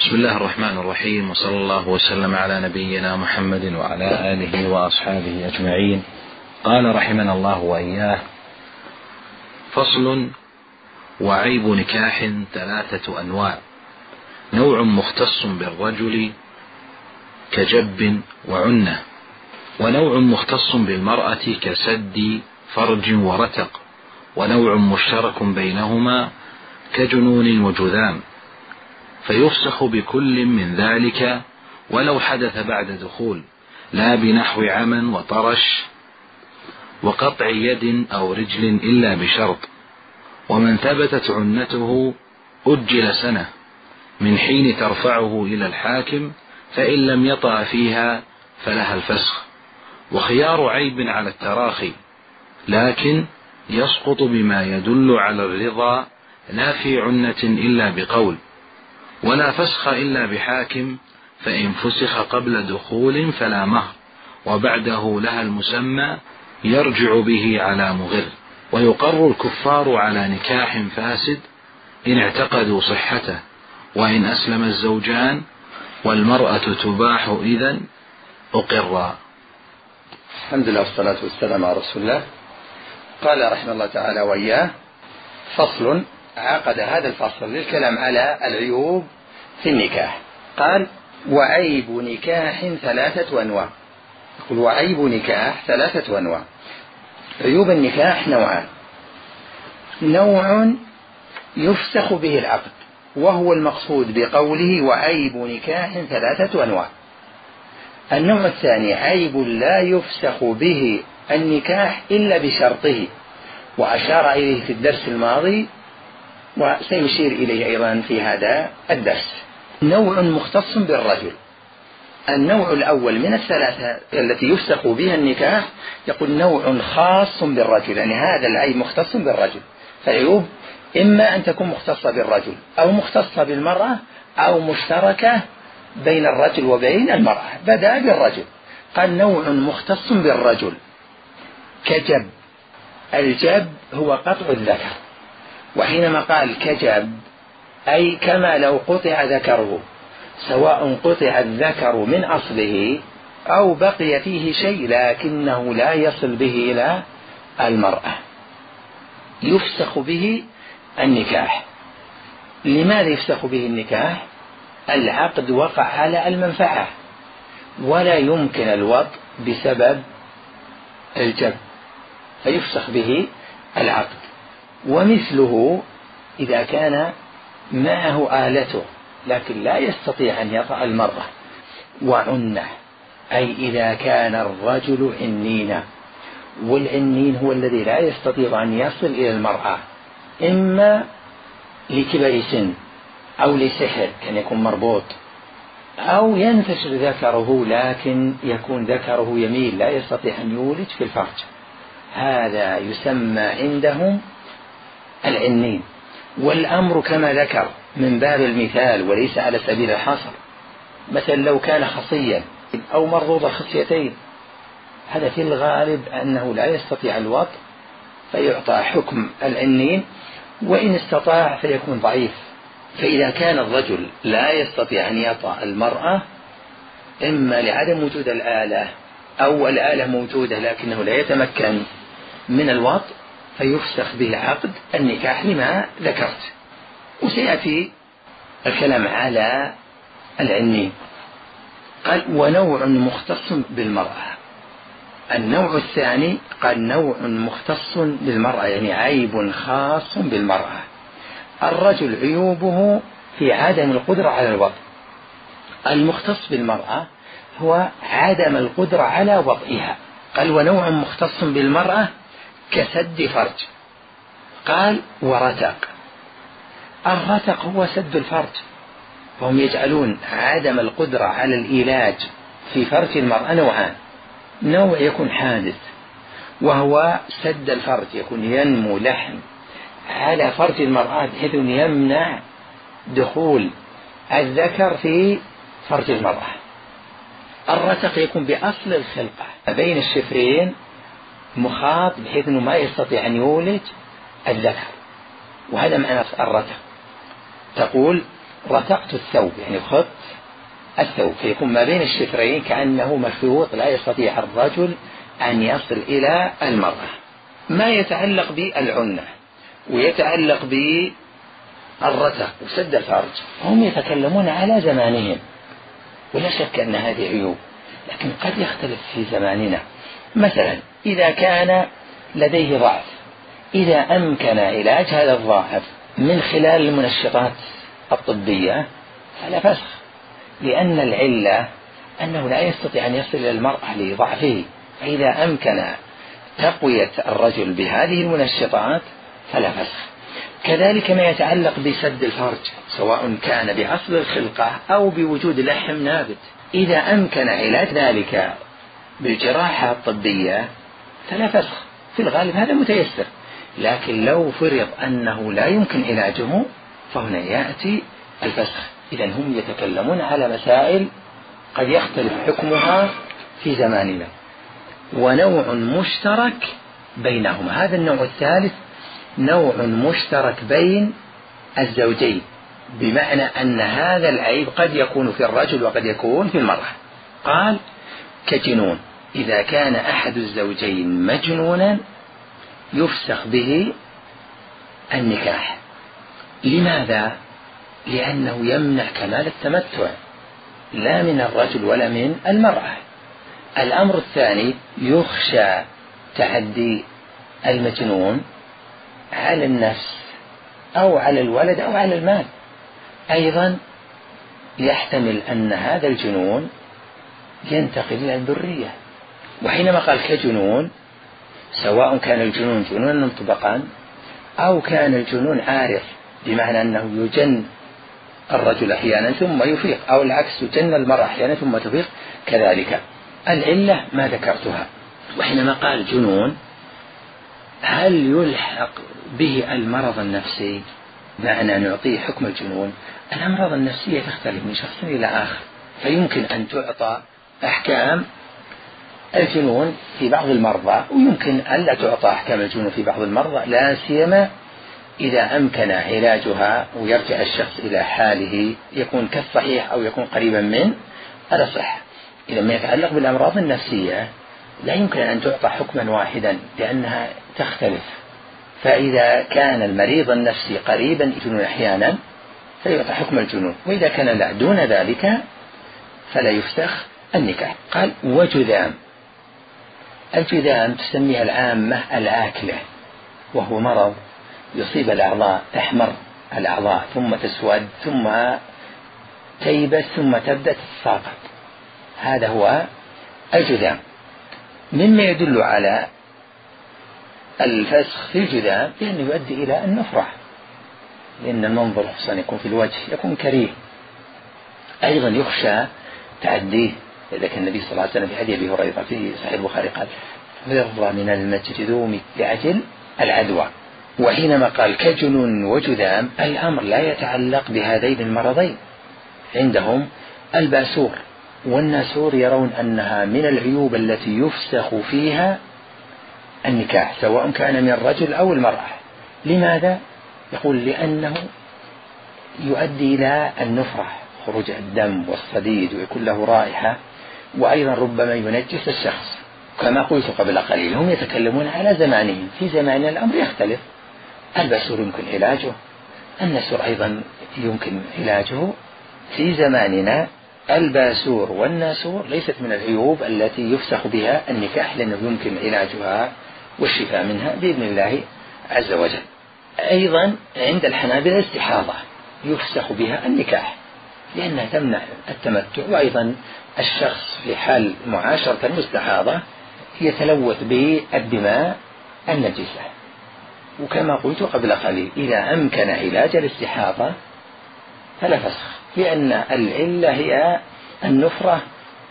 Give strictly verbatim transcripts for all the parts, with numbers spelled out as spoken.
بسم الله الرحمن الرحيم، وصلى الله وسلم على نبينا محمد وعلى آله وأصحابه أجمعين. قال رحمنا الله وإياه: فصل: وعيب نكاح ثلاثة أنواع: نوع مختص بالرجل كجب وعنة، ونوع مختص بالمرأة كسد فرج ورتق، ونوع مشترك بينهما كجنون وجذام، فيفسخ بكل من ذلك ولو حدث بعد دخول، لا بنحو عمى وطرش وقطع يد أو رجل إلا بشرط. ومن ثبتت عنته أجل سنة من حين ترفعه إلى الحاكم، فإن لم يطأ فيها فلها الفسخ. وخيار عيب على التراخي، لكن يسقط بما يدل على الرضا، لا في عنة إلا بقول. ولا فسخ إلا بحاكم، فإن فسخ قبل دخول فلا مهر، وبعده لها المسمى يرجع به على مغر. ويقر الكفار على نكاح فاسد إن اعتقدوا صحته، وإن أسلم الزوجان، والمرأة تباح إذن أقرا. الحمد لله والصلاة والسلام على رسول الله. قال رحمه الله تعالى وإياه: فصل. عقد هذا الفصل للكلام على العيوب في النكاح. قال: وعيب نكاح ثلاثة أنواع. يقول: وعيب نكاح ثلاثة أنواع. عيوب النكاح نوعان: نوع يفسخ به العقد، وهو المقصود بقوله وعيب نكاح ثلاثة أنواع. النوع الثاني عيب لا يفسخ به النكاح إلا بشرطه، وأشار إليه في الدرس الماضي وسيشير إليه أيضا في هذا الدرس. نوع مختص بالرجل. النوع الأول من الثلاثة التي يفسخ بها النكاح يقول نوع خاص بالرجل، يعني هذا العيب مختص بالرجل. فالعيوب إما أن تكون مختصة بالرجل أو مختصة بالمرأة أو مشتركة بين الرجل وبين المرأة. بدأ بالرجل، قال نوع مختص بالرجل كجب. الجب هو قطع الذكر، وحينما قال كجب أي كما لو قطع ذكره، سواء قطع الذكر من أصله أو بقي فيه شيء لكنه لا يصل به إلى المرأة، يفسخ به النكاح. لماذا يفسخ به النكاح؟ العقد وقع على المنفعة، ولا يمكن الوطء بسبب الجب، فيفسخ به العقد. ومثله إذا كان معه آلته لكن لا يستطيع أن يطأ المرأة. وعنة أي إذا كان الرجل عنينا، والعنين هو الذي لا يستطيع أن يصل إلى المرأة، إما لكبر سن أو لسحر كان يكون مربوط، أو ينتشر ذكره لكن يكون ذكره يميل لا يستطيع أن يولد في الفرج، هذا يسمى عندهم العنين. والأمر كما ذكر من باب المثال وليس على سبيل الحصر. مثلا لو كان خصيا أو مرضوض الخصيتين، هذا في الغالب أنه لا يستطيع الوطء فيعطى حكم العنين، وإن استطاع فيكون ضعيف. فإذا كان الرجل لا يستطيع أن يطأ المرأة، إما لعدم وجود الآلة أو الآلة موجودة لكنه لا يتمكن من الوطء، فيفسخ به عقد النكاح لما ذكرت. وسيأتي الكلام على العنين. قال: ونوع مختص بالمرأة. النوع الثاني قال نوع مختص بالمرأة، يعني عيب خاص بالمرأة. الرجل عيوبه في عدم القدرة على الوطء، المختص بالمرأة هو عدم القدرة على وطئها. قال: ونوع مختص بالمرأة كسد فرج. قال: ورتق. الرتق هو سد الفرج، وهم يجعلون عدم القدرة على العلاج في فرج المرأة نوعان: نوع يكون حادث وهو سد الفرج، يكون ينمو لحم على فرج المرأة بحيث يمنع دخول الذكر في فرج المرأة. الرتق يكون بأصل الخلقة بين الشفرين مخاط بحيث أنه ما يستطيع أن يولد الذكر، وهذا معنى الرتق. تقول: رتقت الثوب يعني خط الثوب، فيكون ما بين الشفرين كأنه مخيوط لا يستطيع الرجل أن يصل إلى المرأة. ما يتعلق بالعنة ويتعلق بالرتق وسد الفرج هم يتكلمون على زمانهم، ولا شك أن هذه عيوب، لكن قد يختلف في زماننا. مثلا إذا كان لديه ضعف، إذا أمكن علاج هذا الضعف من خلال المنشطات الطبية فلا فسخ، لأن العلة أنه لا يستطيع أن يصل إلى المرأة لضعفه، فإذا أمكن تقوية الرجل بهذه المنشطات فلا فسخ. كذلك ما يتعلق بسد الفرج سواء كان بأصل الخلقة أو بوجود لحم نابت، إذا أمكن علاج ذلك بالجراحة الطبية فلا فسخ، في الغالب هذا متيسر. لكن لو فرض أنه لا يمكن علاجه فهنا يأتي الفسخ. إذن هم يتكلمون على مسائل قد يختلف حكمها في زماننا، ونوع مشترك بينهما. هذا النوع الثالث نوع مشترك بين الزوجين، بمعنى أن هذا العيب قد يكون في الرجل وقد يكون في المرأة. قال كجنون، إذا كان أحد الزوجين مجنونا يفسخ به النكاح. لماذا؟ لأنه يمنع كمال التمتع لا من الرجل ولا من المرأة. الأمر الثاني يخشى تعدي المجنون على النفس أو على الولد أو على المال. أيضا يحتمل أن هذا الجنون ينتقل إلى الذرية. وحينما قال كجنون سواء كان الجنون جنونا مطبقا أو كان الجنون عارف، بمعنى أنه يجن الرجل أحيانا ثم يفيق، أو العكس يجن المرأة أحيانا ثم تفيق، كذلك العلة ما ذكرتها. وحينما قال جنون هل يلحق به المرض النفسي؟ معنى نعطيه حكم الجنون. الأمراض النفسية تختلف من شخص إلى آخر، فيمكن أن تعطى أحكام الجنون في بعض المرضى، ويمكن ألا تعطى أحكام الجنون في بعض المرضى، لا سيما إذا أمكن علاجها ويرجع الشخص إلى حاله يكون كالصحيح أو يكون قريبا من الصحة. إذا ما يتعلق بالأمراض النفسية لا يمكن أن تعطى حكما واحدا لأنها تختلف، فإذا كان المريض النفسي قريبا الجنون أحيانا فيعطى حكم الجنون، وإذا كان لا دون ذلك فلا يفسخ النكاح. قال وجذام. الجذام تسميها العامة العاكلة، وهو مرض يصيب الأعضاء، تحمر الأعضاء ثم تسود ثم تيبس ثم تبدأ تتساقط، هذا هو الجذام. مما يدل على الفسخ في الجذام لأنه يؤدي إلى النفرة، لأن المنظر خصوصا يكون في الوجه يكون كريه. أيضا يخشى تعديه، إذا كان النبي صلى الله عليه وسلم في حديث أبي هريرة في صحيح البخاري قال فر من المجذوم لأجل العدوى. وحينما قال كجنون وجذام الأمر لا يتعلق بهذين المرضين. عندهم الباسور والناسور يرون أنها من العيوب التي يفسخ فيها النكاح سواء كان من الرجل أو المرأة. لماذا؟ يقول لأنه يؤدي إلى النفرة، خروج الدم والصديد ويكون له رائحة، وأيضا ربما ينجس الشخص. كما قلت قبل قليل هم يتكلمون على زمانهم، في زماننا الأمر يختلف. الباسور يمكن علاجه، النسور أيضا يمكن علاجه. في زماننا الباسور والناسور ليست من العيوب التي يفسخ بها النكاح، لأنه يمكن علاجها والشفاء منها بإذن الله عز وجل. أيضا عند الحنابلة الاستحاضة يفسخ بها النكاح لأنها تمنع التمتع، وأيضا الشخص في حال معاشرة المستحاضة يتلوث بالدماء النجسة. وكما قلت قبل قليل إذا أمكن علاج الاستحاضة فلا فسخ، لأن العلة هي النفرة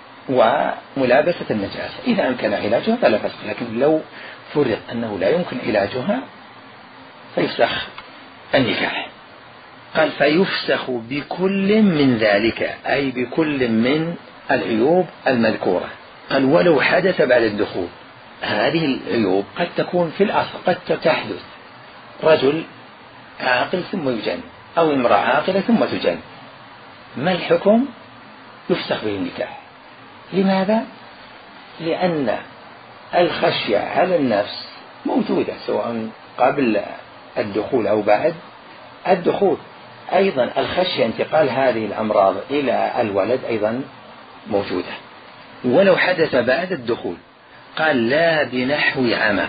وملابسة النجاسة. إذا أمكن علاجها فلا فسخ، لكن لو فرض أنه لا يمكن علاجها فيفسخ النكاح. قال فيفسخ بكل من ذلك، أي بكل من العيوب المذكورة. قال ولو حدث بعد الدخول. هذه العيوب قد تكون في الأصل، قد تحدث رجل عاقل ثم يجن، أو امرأة عاقلة ثم تجن، ما الحكم؟ يفسخ به النكاح. لماذا؟ لأن الخشية على النفس موجودة سواء قبل الدخول أو بعد الدخول. أيضا الخشية انتقال هذه الأمراض إلى الولد أيضا موجودة. ولو حدث بعد الدخول قال لا بنحو عمى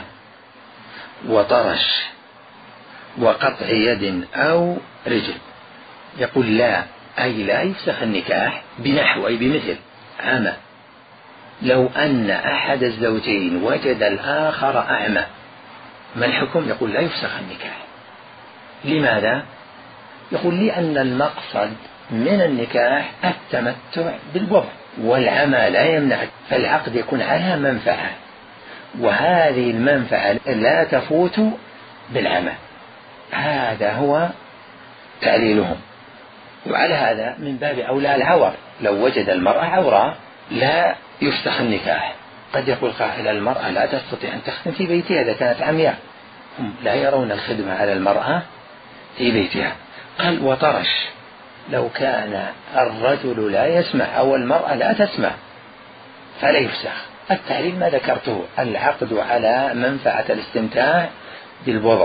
وطرش وقطع يد أو رجل، يقول لا، أي لا يفسخ النكاح بنحو أي بمثل عمى. لو أن أحد الزوجين وجد الآخر أعمى ما الحكم؟ يقول لا يفسخ النكاح. لماذا؟ يقول لأن المقصد من النكاح التمتع بالوضع، والعمى لا يمنع، فالعقد يكون على منفعة، وهذه المنفعة لا تفوت بالعمى. هذا هو تعليلهم. وعلى هذا من باب أولى العور، لو وجد المرأة عورة لا يفسخ النكاح. قد يقول قائل المرأة لا تستطيع أن تخدم في بيتها إذا كانت عمياء، هم لا يرون الخدمة على المرأة في بيتها. قال وطرش، لو كان الرجل لا يسمع أو المرأة لا تسمع فلا يفسخ. التعليل ما ذكرته، العقد على منفعة الاستمتاع بالوضع،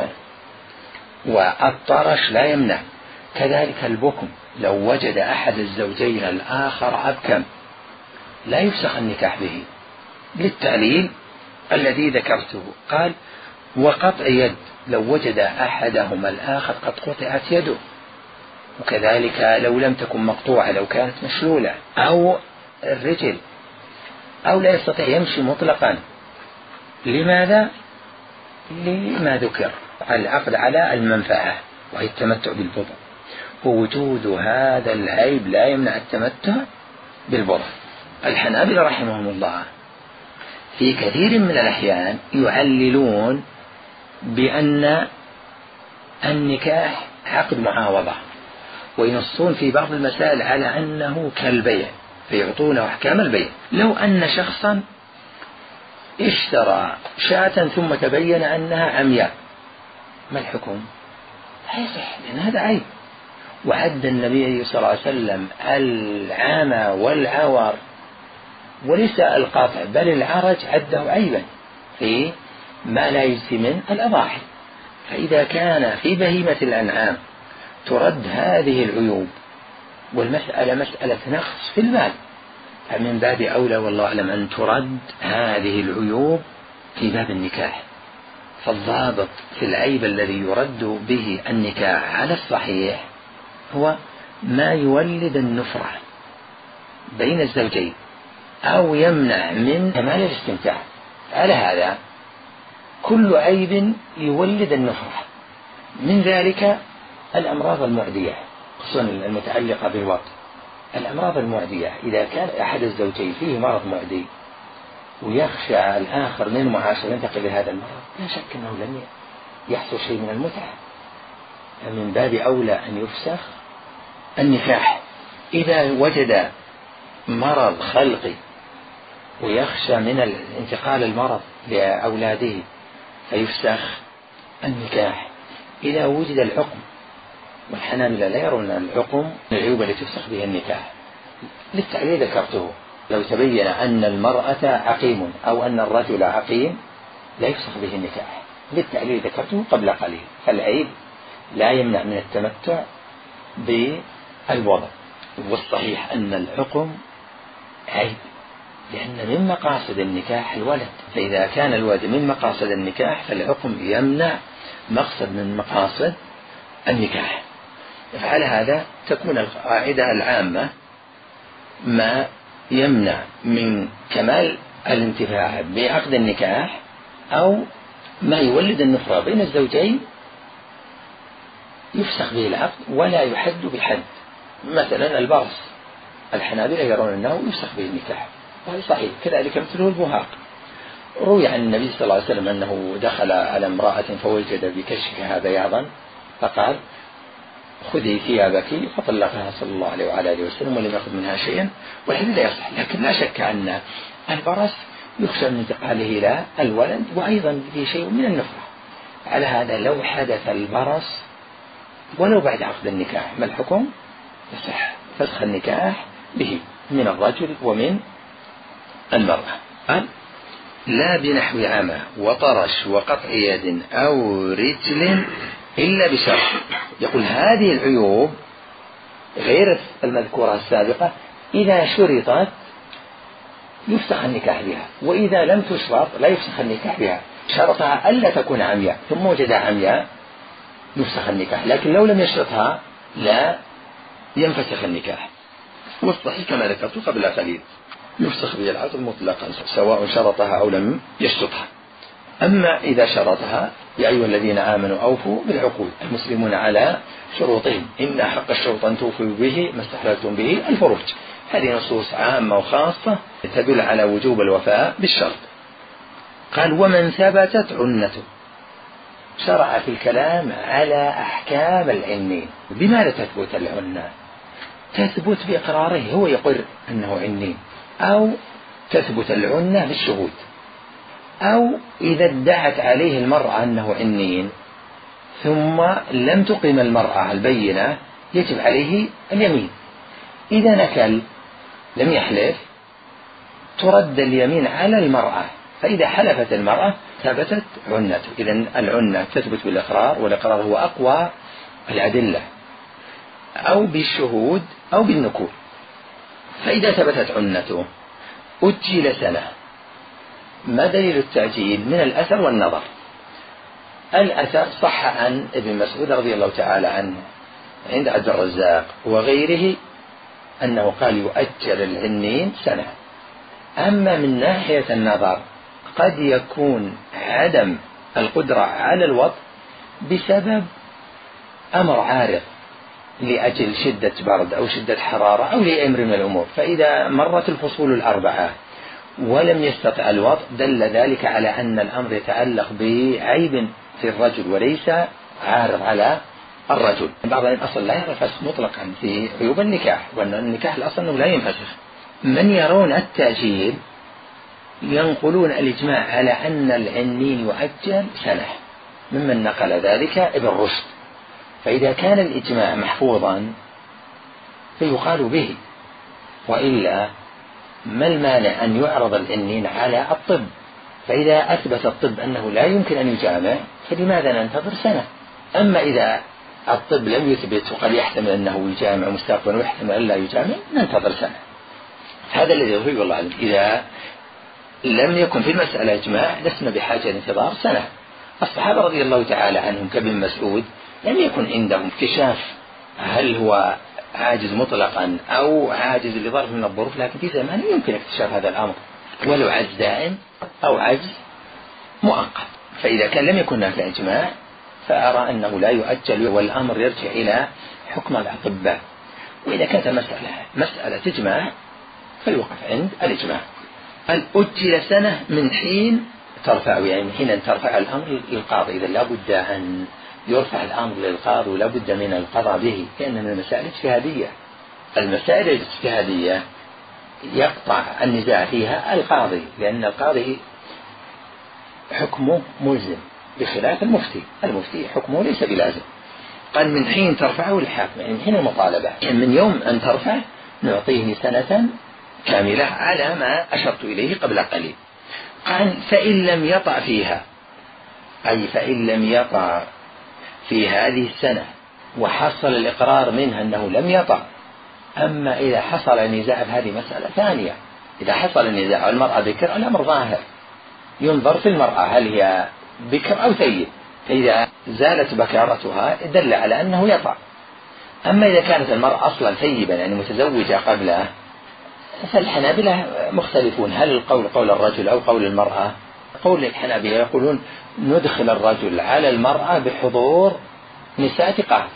والطرش لا يمنع. كذلك البكم، لو وجد أحد الزوجين الآخر أبكم لا يفسخ النكاح به، للتعليل الذي ذكرته. قال وقطع يد، لو وجد أحدهما الآخر قد قطعت يده، وكذلك لو لم تكن مقطوعة، لو كانت مشلولة، أو الرجل، أو لا يستطيع يمشي مطلقا. لماذا؟ لما ذكر العقد على المنفعة وهي التمتع بالبضع، ووجود هذا العيب لا يمنع التمتع بالبضع. الحنابلة رحمهم الله في كثير من الأحيان يعللون بأن النكاح عقد معاوضة، وينصون في بعض المسائل على أنه كالبيع فيعطونه أحكام البيع. لو أن شخصا اشترى شاة ثم تبين أنها عمياء ما الحكم؟ لا يصح، لأن هذا عيب. وعد النبي صلى الله عليه وسلم العمى والعور وليس القاطع بل العرج عده عيبا في ما لا يجزي من الأضاحي. فإذا كان في بهيمة الأنعام ترد هذه العيوب والمسألة مسألة نقص في المال، فمن باب أولى والله أعلم أن ترد هذه العيوب في باب النكاح. فالضابط في العيب الذي يرد به النكاح على الصحيح هو ما يولد النفرة بين الزوجين أو يمنع من كمال الاستمتاع. على هذا كل عيب يولد النفرة، من ذلك الأمراض المعدية خصوصا المتعلقة بالوقت. الأمراض المعدية إذا كان أحد الزوجين فيه مرض معدي ويخشى الآخر من المعاشرة ينتقل لهذا المرض، لا شك أنه لن يحصل شيء من المتعة، من باب أولى أن يفسخ النكاح. إذا وجد مرض خلقي ويخشى من انتقال المرض لأولاده فيفسخ النكاح. إذا وجد الحكم، والحنابلة لا يرون الحكم من العيوب التي تفسخ بها النكاح، للتعليل ذكرته. لو تبين أن المرأة عقيم أو أن الرجل عقيم لا يفسخ به النكاح، للتعليل ذكرته قبل قليل. فالعيب لا يمنع من التمتع بالوضع، والصحيح أن الحكم عيب، لأن من مقاصد النكاح الولد، فإذا كان الولد من مقاصد النكاح فالحكم يمنع مقصد من مقاصد النكاح. فعلى هذا تكون القاعدة العامة ما يمنع من كمال الانتفاع بعقد النكاح أو ما يولد النفرة بين الزوجين يفسخ به العقد ولا يحد بحد. مثلا البرص، الحنابلة يرون أنه يفسخ به النكاح وهذا صحيح. كذلك مثله البهاق، روي عن النبي صلى الله عليه وسلم أنه دخل على امرأة فوجد بكشفها بياضا فقال خذي ثيابك فطلقها صلى الله عليه وعلى آله وسلم ولم يأخذ منها شيئا، والحديث لا يصح. لكن لا شك أن البرص يخشى من انتقاله إلى الولد وأيضا فيه شيء من النفرة. على هذا لو حدث البرص ولو بعد عقد النكاح ما الحكم؟ يصح فسخ النكاح به من الرجل ومن المرأة. قال لا بنحو عمى وطرش وقطع يد أو رجل إلا بشرط. يقول هذه العيوب غير المذكورة السابقة إذا شرطت يفسخ النكاح بها، وإذا لم تشرط لا يفسخ النكاح بها. شرطها ألا تكون عمياء ثم وجدها عمياء يفسخ النكاح، لكن لو لم يشرطها لا ينفسخ النكاح. والصحيح كما ذكرت قبل قليل يفسخ به العقد مطلقا سواء شرطها أو لم يشرطها. أما إذا شرطها يا أيها الذين آمنوا أوفوا بالعقود، المسلمون على شروطهم، إن حق الشرط أن توفوا به ما استحللتم به الفروج. هذه نصوص عامة وخاصة تدل على وجوب الوفاء بالشرط. قال ومن ثبتت عنته، شرع في الكلام على أحكام العنين. بماذا تثبت العنة؟ تثبت بإقراره، هو يقر أنه عنين، أو تثبت العنة بالشهود، أو إذا ادعت عليه المرأة أنه عنين ثم لم تقم المرأة البينة يجب عليه اليمين. إذا نكل لم يحلف ترد اليمين على المرأة، فإذا حلفت المرأة ثبتت عنته. إذن العنة تثبت بالإقرار، والإقرار هو أقوى الأدلة، أو بالشهود أو بالنكول. فإذا ثبتت عنته أجل سنة. ما دليل التأجيل؟ من الأثر والنظر. الأثر صح عن ابن مسعود رضي الله تعالى عنه عند عبد الرزاق وغيره أنه قال يؤجل العنين سنة. أما من ناحية النظر قد يكون عدم القدرة على الوطء بسبب أمر عارض لأجل شدة برد أو شدة حرارة أو لأمر من الأمور، فإذا مرت الفصول الأربعة ولم يستطع الوطء دل ذلك على أن الأمر يتعلق بعيب في الرجل وليس عارض على الرجل. بعض الأصل لا ينفسخ مطلقا في عيوب النكاح، وأن النكاح الأصل أنه لا ينفسخ. من يرون التأجيل ينقلون الإجماع على أن العنين يؤجل سنة، ممن نقل ذلك ابن رشد. فإذا كان الإجماع محفوظا فيقال به، وإلا ما المانع أن يعرض العنين على الطب؟ فإذا أثبت الطب أنه لا يمكن أن يجامع فلماذا ننتظر سنة؟ أما إذا الطب لم يثبت وقد يحتمل أنه يجامع مستقبلا ويحتمل أن لا يجامع ننتظر سنة. هذا الذي يظهر والله أعلم. إذا لم يكن في المسألة إجماع لسنا بحاجة لانتظار سنة. الصحابة رضي الله تعالى عنهم كابن مسعود لم يكن عندهم اكتشاف هل هو عاجز مطلقا أو عاجز لظرف من الظروف، لكن في زمان يمكن اكتشاف هذا الأمر ولو عجز دائم أو عجز مؤقت. فإذا كان لم يكن هناك إجماع فأرى أنه لا يؤجل والأمر يرجع إلى حكم الأطباء. وإذا كانت مسألة مسألة إجماع فيوقف عند الإجماع. الأجل سنة من حين ترفع، يعني من حين أن ترفع الأمر للقاضي. إذا لا بد أن يرفع الأمر للقاضي ولا بد من القضاء به، لأن من المسائل الاجتهادية. المسائل الاجتهادية يقطع النزاع فيها القاضي، لأن القاضي حكمه ملزم بخلاف المفتي. المفتي حكمه ليس بلازم. قال من حين ترفعه الحاكم، يعني من حين المطالبة، يعني من يوم أن ترفع نعطيه سنة كاملة على ما أشرت إليه قبل قليل. قال فإن لم يطع فيها، أي فإن لم يطع في هذه السنة وحصل الإقرار منها أنه لم يطع. أما إذا حصل النزاع في هذه مسألة ثانية، إذا حصل النزاع والمرأة بكر الأمر ظاهر، ينظر في المرأة هل هي بكر أو ثيب، فإذا زالت بكارتها دل على أنه يطع. أما إذا كانت المرأة أصلا ثيبا يعني متزوجة قبله فالحنابلة مختلفون، هل القول قول الرجل أو قول المرأة؟ قول الحنابلة يقولون ندخل الرجل على المرأة بحضور نساء ثقات،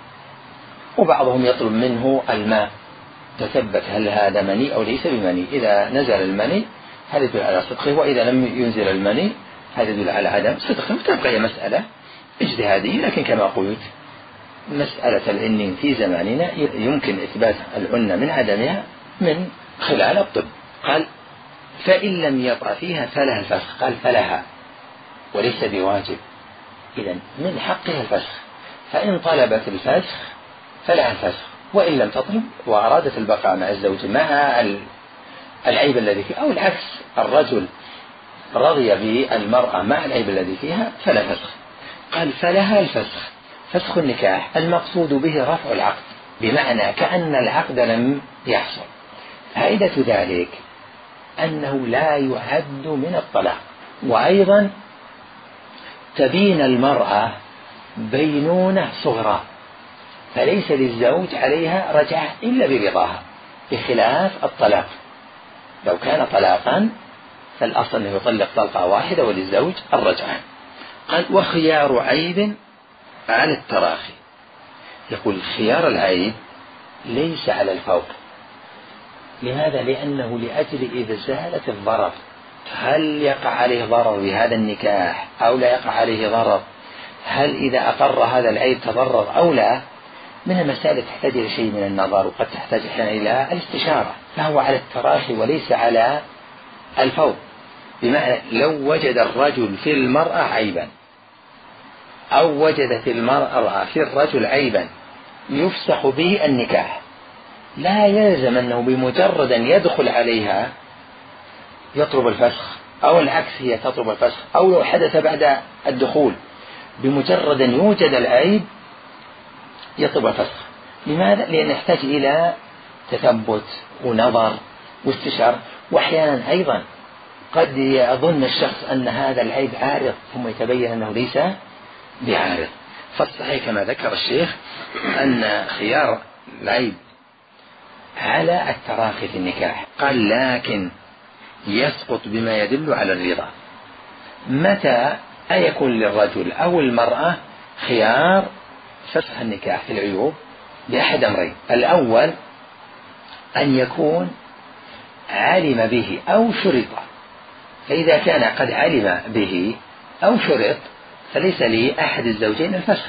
وبعضهم يطلب منه الماء تثبت هل هذا مني أو ليس بمني. إذا نزل المني هذا يدل على صدقه، وإذا لم ينزل المني هذا يدل على عدم صدقه. تبقى هي مسألة اجتهادية، لكن كما قلت مسألة العنين في زماننا يمكن إثبات العنة من عدمها من خلال الطب. قال فإن لم يطع فيها فلها الفسخ. قال فلها وليس بواجب، إذن من حقها الفسخ، فإن طلبت الفسخ فلها الفسخ وإن لم تطلب وأرادت البقاء مع الزوج مع العيب الذي فيه، أو العكس الرجل رضي بالمرأة مع العيب الذي فيها فلا فسخ. قال فلها الفسخ، فسخ النكاح المقصود به رفع العقد، بمعنى كأن العقد لم يحصل. فائدة ذلك أنه لا يعد من الطلاق. وأيضا تبين المرأة بينونة صغرى، فليس للزوج عليها رجعة إلا برضاها، بخلاف الطلاق. لو كان طلاقا فالأصل أنه يطلق طلقة واحدة وللزوج الرجعة. قال وخيار عيب على التراخي. يقول خيار العيب ليس على الفور. لماذا؟ لأنه لأجل إزالة الضرر. هل يقع عليه ضرر بهذا النكاح أو لا يقع عليه ضرر؟ هل إذا أقر هذا العيب تضرر أو لا؟ من المسائل تحتاج إلى شيء من النظر، وقد تحتاج إلى الاستشارة. فهو على التراخي وليس على الفور. بمعنى لو وجد الرجل في المرأة عيبا أو وجدت المرأة في الرجل عيبا يفسخ به النكاح، لا يلزم أنه بمجرد أن يدخل عليها يطلب الفسخ، أو العكس هي تطلب الفسخ، أو لو حدث بعد الدخول بمجرد أن يوجد العيب يطلب الفسخ. لماذا؟ لأن يحتاج إلى تثبت ونظر واستشارة. وأحيانا أيضا قد يظن الشخص أن هذا العيب عارض ثم يتبين أنه ليس بعارض. فالصحيح كما ذكر الشيخ أن خيار العيب على التراخي في النكاح. قال لكن يسقط بما يدل على الرضا. متى أيكون للرجل أو المرأة خيار فسخ النكاح في العيوب؟ بأحد أمرين. الأول أن يكون علم به أو شرط، فإذا كان قد علم به أو شرط فليس لأحد الزوجين الفسخ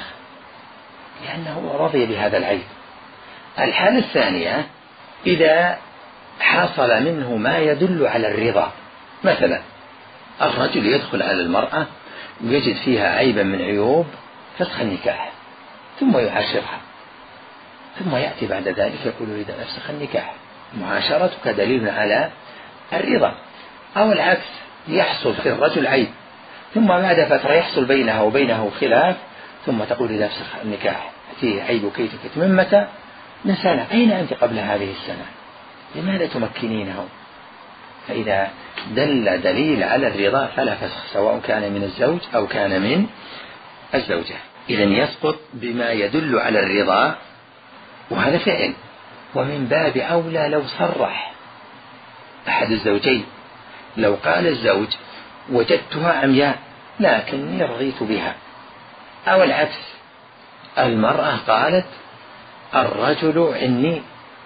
لأنه رضي بهذا العيب. الحالة الثانية إذا حصل منه ما يدل على الرضا، مثلا الرجل يدخل على المرأة ويجد فيها عيبا من عيوب فسخ النكاح ثم يعاشرها، ثم يأتي بعد ذلك يقول يريد أن أفسخ النكاح، معاشرتك دليل على الرضا. أو العكس يحصل في الرجل عيب ثم بعد فترة يحصل بينها وبينه خلاف ثم تقول إذا أفسخ النكاح فيه عيب كيت كيت. من متى؟ من سنة. أين أنت قبل هذه السنة؟ لماذا تمكنينه؟ فإذا دل دليل على الرضا فلا فسخ، سواء كان من الزوج أو كان من الزوجة. إذن يسقط بما يدل على الرضا، وهذا فعل. ومن باب أولى لو صرح أحد الزوجين، لو قال الزوج وجدتها عمياء لكني رضيت بها، أو العكس المرأة قالت الرجل عني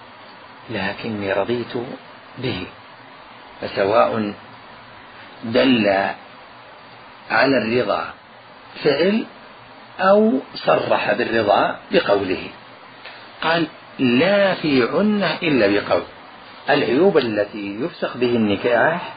لكني رضيت به، فسواء دل على الرضا فعل أو صرح بالرضا بقوله. قال لا في عنة إلا بقول. العيوب التي يفسخ به النكاح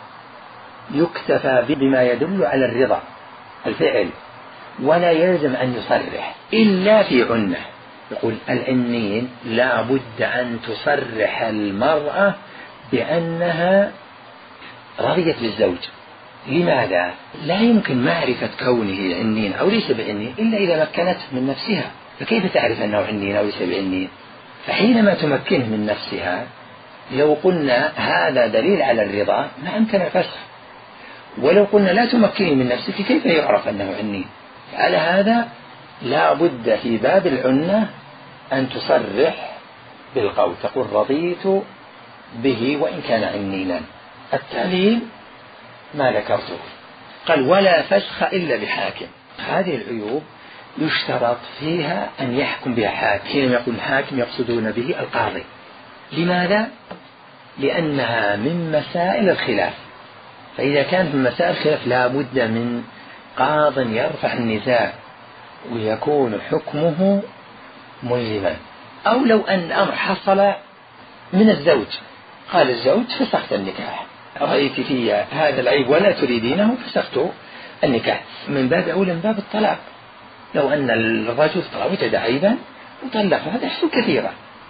يكتفى بما يدل على الرضا الفعل، ولا يلزم أن يصرح إلا في عنة. يقول العنين لا بد أن تصرح المرأة بأنها رضيت بالزوج. لماذا؟ لا يمكن معرفة كونه عنين أو ليس بعنين إلا إذا مكنته من نفسها، فكيف تعرف أنه عنين أو ليس بعنين؟ فحينما تمكنه من نفسها لو قلنا هذا دليل على الرضا ما أمكن الفسخ، ولو قلنا لا تمكنه من نفسك كيف يعرف أنه عنين؟ على هذا لا بد في باب العنة أن تصرح بالقول، تقول رضيت به وإن كان عنينا. التعليل ما ذكرته. قال ولا فسخ إلا بحاكم. هذه العيوب يشترط فيها أن يحكم بها حاكم. حينما يقول الحاكم يقصدون به القاضي. لماذا؟ لأنها من مسائل الخلاف، فإذا كانت من مسائل الخلاف لا بد من قاض يرفع النزاع ويكون حكمه ملزما. أو لو أن الأمر حصل من الزوج، قال الزوج فسخت النكاح، رأيت في هذا العيب ولا تريدينه فسخت النكاح، من باب أولى من باب الطلاق. لو أن الرجل وجد عيبا وطلق، هذا يحصل كثيرا.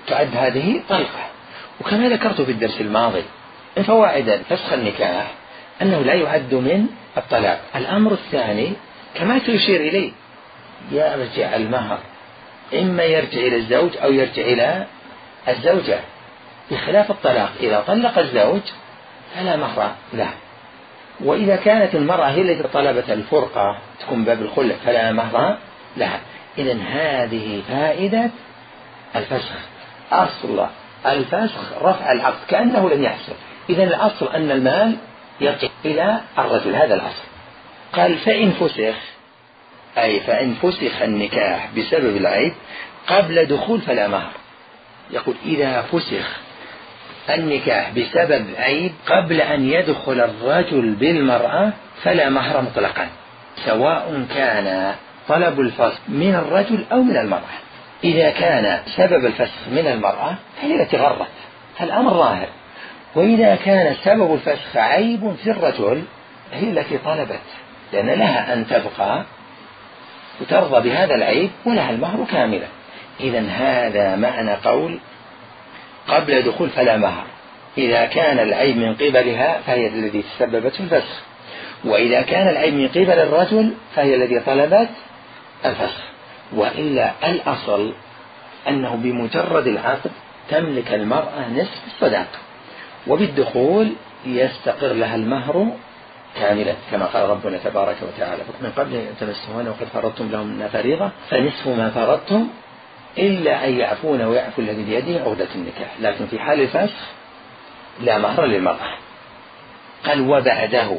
تعد هذه طلقة. وكما ذكرت في الدرس الماضي من فوائد فسخ النكاح أنه لا يعد من الطلاق. الأمر الثاني كما تشير إليه يرجع المهر إما يرجع إلى الزوج أو يرجع إلى الزوجة، بخلاف الطلاق إذا طلق الزوج فلا مهر له، وإذا كانت المرأة هي التي طلبت الفرقة تكون باب الخلع فلا مهر لها. إذن هذه فائدة الفسخ. أصل الفسخ رفع العقد كأنه لم يحصل. إذن الأصل أن المال يرجع إلى الرجل، هذا الأصل. قال فإن فسخ، أي فإن فسخ النكاح بسبب العيب قبل دخول فلا مهر. يقول إذا فسخ النكاح بسبب عيب قبل أن يدخل الرجل بالمرأة فلا مهر مطلقا، سواء كان طلب الفسخ من الرجل أو من المرأة. إذا كان سبب الفسخ من المرأة فهي التي غرت، الأمر ظاهر. وإذا كان سبب الفسخ عيب في الرجل هي التي طلبت، لأن لها أن تبقى وترضى بهذا العيب ولها المهر كاملا. إذن هذا معنى قول قبل دخول فلا مهر. إذا كان العيب من قبلها فهي التي تسببت في الفسخ، وإذا كان العيب من قبل الرجل فهي التي طلبت الفسخ. وإلا الأصل أنه بمجرد العقد تملك المرأة نصف الصداق، وبالدخول يستقر لها المهر كاملا، كما قال ربنا تبارك وتعالى من قبل أن تمسوهن وقد فرضتم لهن فريضة فنصف ما فرضتم إلا أن يعفون ويعفو الذي بيده عقدة النكاح. لكن في حال الفسخ لا مهر للمرأة. قال وبعده،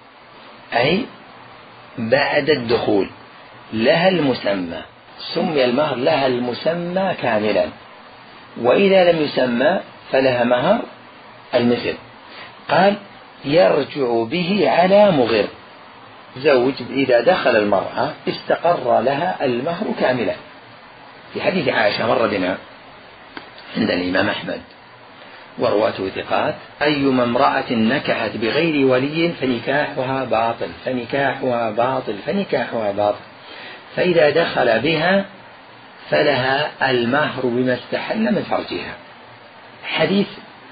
أي بعد الدخول لها المسمى، سمي المهر لها المسمى كاملا. وإذا لم يسمى فلها مهر المثل. قال يرجع به على مغر، زوج إذا دخل المرأة استقر لها المهر كاملا. في حديث عائشة مر بنا عند الإمام أحمد ورواته ثقات: أيما امرأة نكحت بغير ولي فنكاحها باطل فنكاحها باطل فنكاحها باطل، فإذا دخل بها فلها المهر بما استحل من فرجها. حديث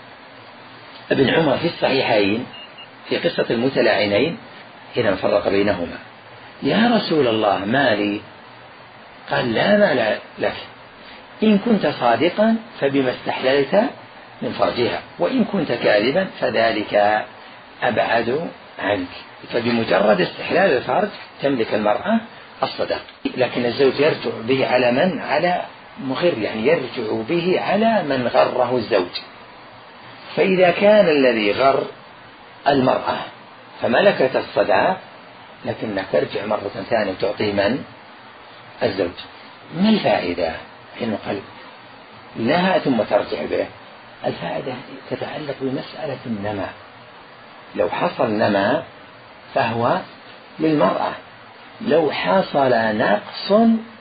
ابن عمر في الصحيحين في قصة المتلاعنين حين فرق بينهما: يا رسول الله ما لي؟ قال لا مال لك، إن كنت صادقا فبما استحللت من فرجها، وإن كنت كاذبا فذلك أبعد عنك. فبمجرد استحلال الفرج تملك المرأة الصداق. لكن الزوج يرجع به على من؟ على مغر، يعني يرجع به على من غره الزوج. فإذا كان الذي غر المرأة فملكت الصداق، لكنك ترجع مرة ثانية وتعطيه من؟ الزوج. ما الفائدة حين قال لها ثم ترجع به؟ الفائدة تتعلق بمسألة النماء. لو حصل نماء فهو للمرأة، لو حصل نقص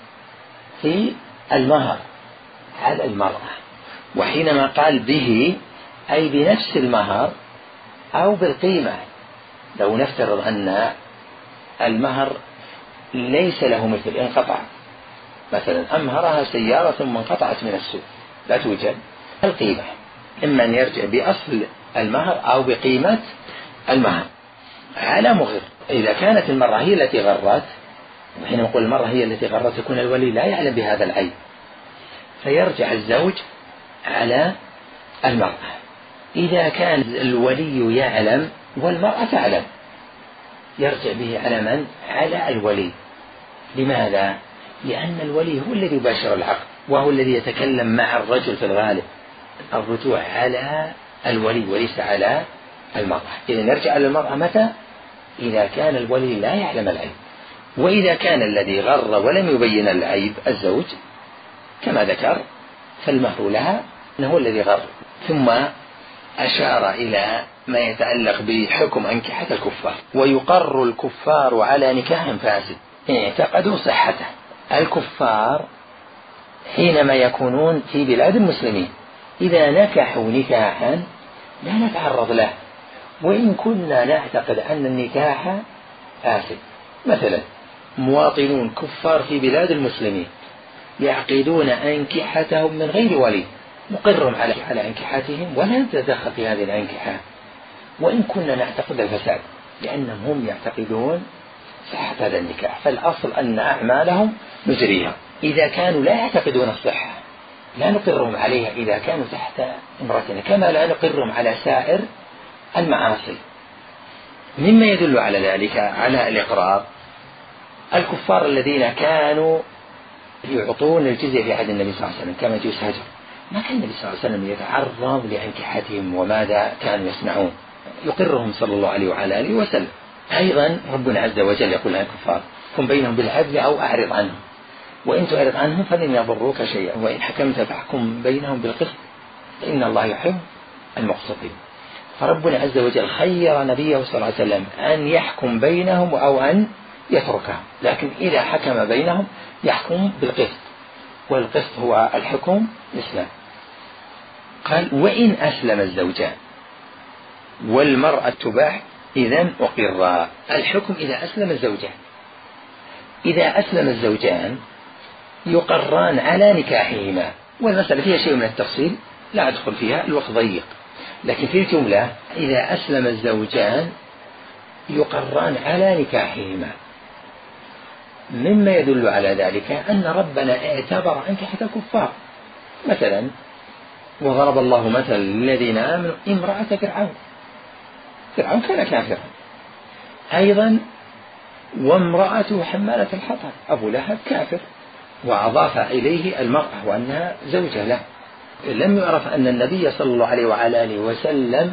في المهر على المرأة. وحينما قال به أي بنفس المهر أو بالقيمة. لو نفترض أن المهر ليس له مثل، انقطع مثلا، أمهرها سيارة ثم انقطعت من السوق لا توجد، القيمة إما أن يرجع بأصل المهر أو بقيمة المهر على مغر. إذا كانت المرأة هي التي غرت، وحين نقول المرأة هي التي غرت يكون الولي لا يعلم بهذا العيب، فيرجع الزوج على المرأة. إذا كان الولي يعلم والمرأة تعلم يرجع به على من؟ على الولي. لماذا؟ لأن الولي هو الذي يباشر العقد وهو الذي يتكلم مع الرجل في الغالب. الرجوع على الولي وليس على المرأة. إذا نرجع على المرأة متى؟ إذا كان الولي لا يعلم العيب. وإذا كان الذي غر ولم يبين العيب الزوج كما ذكر فالمهر لها أنه الذي غر. ثم أشار إلى ما يتعلق بحكم أنكحة الكفار. ويقر الكفار على نكاح فاسد إن اعتقدوا صحته. الكفار حينما يكونون في بلاد المسلمين إذا نكحوا نكاحا لا نتعرض له، وإن كنا نعتقد أن النكاح فاسد. مثلا مواطنون كفار في بلاد المسلمين يعقدون أنكحتهم من غير ولي، نقرهم على على أنكحتهم ولا نتدخل في هذه الأنكحة، وإن كنا نعتقد الفساد، لأنهم هم يعتقدون صحة هذا النكاح، فالأصل أن أعمالهم نجريها. إذا كانوا لا يعتقدون الصحة لا نقرهم عليها إذا كانوا تحت امرأتنا، كما لا نقرهم على سائر المعاصي. مما يدل على ذلك على الإقرار الكفار الذين كانوا يعطون الجزية في عهد النبي صلى الله عليه وسلم كما يجوز هجر، ما كان النبي صلى الله عليه وسلم يتعرض لأنكحتهم وماذا كانوا يصنعون، يقرهم صلى الله عليه وعلى آله وسلم. أيضا ربنا عز وجل يقول للكفار كن بينهم بالعدل أو أعرض عنهم، وإن تعرض عنهم فلن يضروك شيئا، وإن حكمت فاحكم بينهم بالقسط إن الله يحب المقسطين. فربنا عز وجل خير نبيه صلى الله عليه وسلم أن يحكم بينهم أو أن يتركهم، لكن إذا حكم بينهم يحكم بالقسط، والقسط هو الحكم الإسلام. قال وإن أسلم الزوجان والمرأة تباح إذن أقرا. الحكم إذا أسلم الزوجان، إذا أسلم الزوجان يقران على نكاحهما، والمسألة فيها شيء من التفصيل لا أدخل فيها الوقت ضيق، لكن في الجملة إذا أسلم الزوجان يقران على نكاحهما. مما يدل على ذلك أن ربنا اعتبر أنكحة الكفار، مثلا وضرب الله مثلا للذين آمنوا امرأة فرعون، فرعون كان كافرا، أيضا وامرأته حمالة الحطب أبو لهب كافر، وأضاف إليه المرأة وأنها زوجة له. لم يعرف أن النبي صلى الله عليه وعلى آله وسلم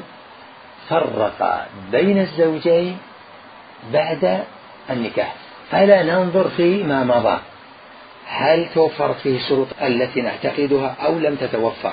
فرق بين الزوجين بعد النكاح، فلا ننظر في ما مضى هل توفرت فيه الشروط التي نعتقدها أو لم تتوفر،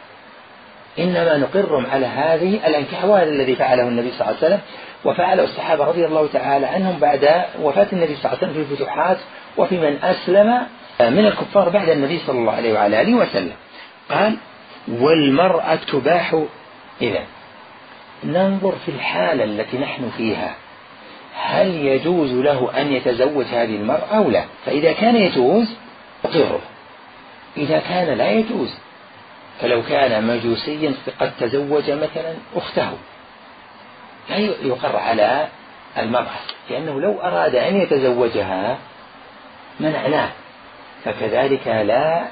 إنما نقرهم على هذه الأنكحة، وهذا الذي فعله النبي صلى الله عليه وسلم وفعله الصحابة رضي الله تعالى عنهم بعد وفاة النبي صلى الله عليه وسلم في الفتوحات، وفي من أسلم من الكفار بعد النبي صلى الله عليه وعلى آله وسلم. قال والمرأة تباح. إذن ننظر في الحالة التي نحن فيها هل يجوز له أن يتزوج هذه المرأة أو لا، فإذا كان يجوز أقره، إذا كان لا يجوز فلو كان مجوسيا فقد تزوج مثلا أخته لا يقر على المرأة، لأنه لو أراد أن يتزوجها منعناه، فكذلك لا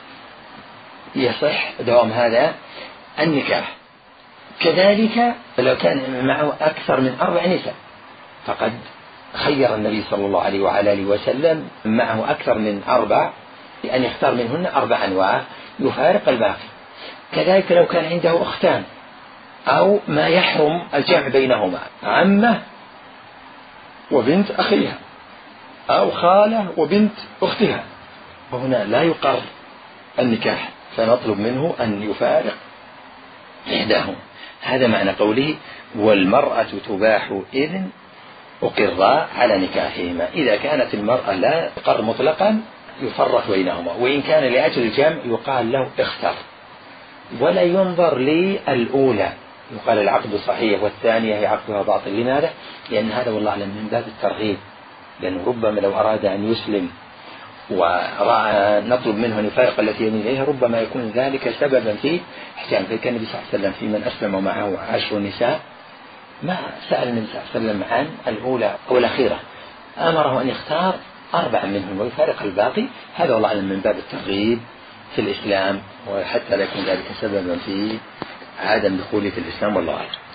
يصح دوام هذا النكاح. كذلك لو كان معه أكثر من أربع نساء فقد خير النبي صلى الله عليه وعلى آله وسلم معه أكثر من أربع لأن يختار منهن أربع أنواع يفارق الباقي. كذلك لو كان عنده أختان أو ما يحرم الجمع بينهما، عمة وبنت أخيها أو خالة وبنت أختها، وهنا لا يقر النكاح، فنطلب منه أن يفارق إحداهم. هذا معنى قوله والمرأة تباح إذن أقرا على نكاحهما. إذا كانت المرأة لا تقر مطلقا يفرق بينهما، وإن كان لأجل الجمع يقال له اختر، ولا ينظر للأولى، يقال العقد صحيح والثانية هي عقدها باطل. لماذا؟ لأن هذا والله أعلم من باب الترغيب، لأنه ربما لو أراد أن يسلم ورأى نطلب منه أن يفارق التي يميل إليها ربما يكون ذلك سببا في احتيام. فكان النبي صلى الله عليه وسلم في من أسلم معه عشر نساء ما سأل النبي صلى الله عليه وسلم عن الأولى أو الأخيرة، أمره أن يختار أربع منهم ويفارق الباقي. هذا والله أعلم من باب الترغيب في الإسلام، وحتى لا يكون ذلك سببا في عدم دخوله في الإسلام والله أعلم.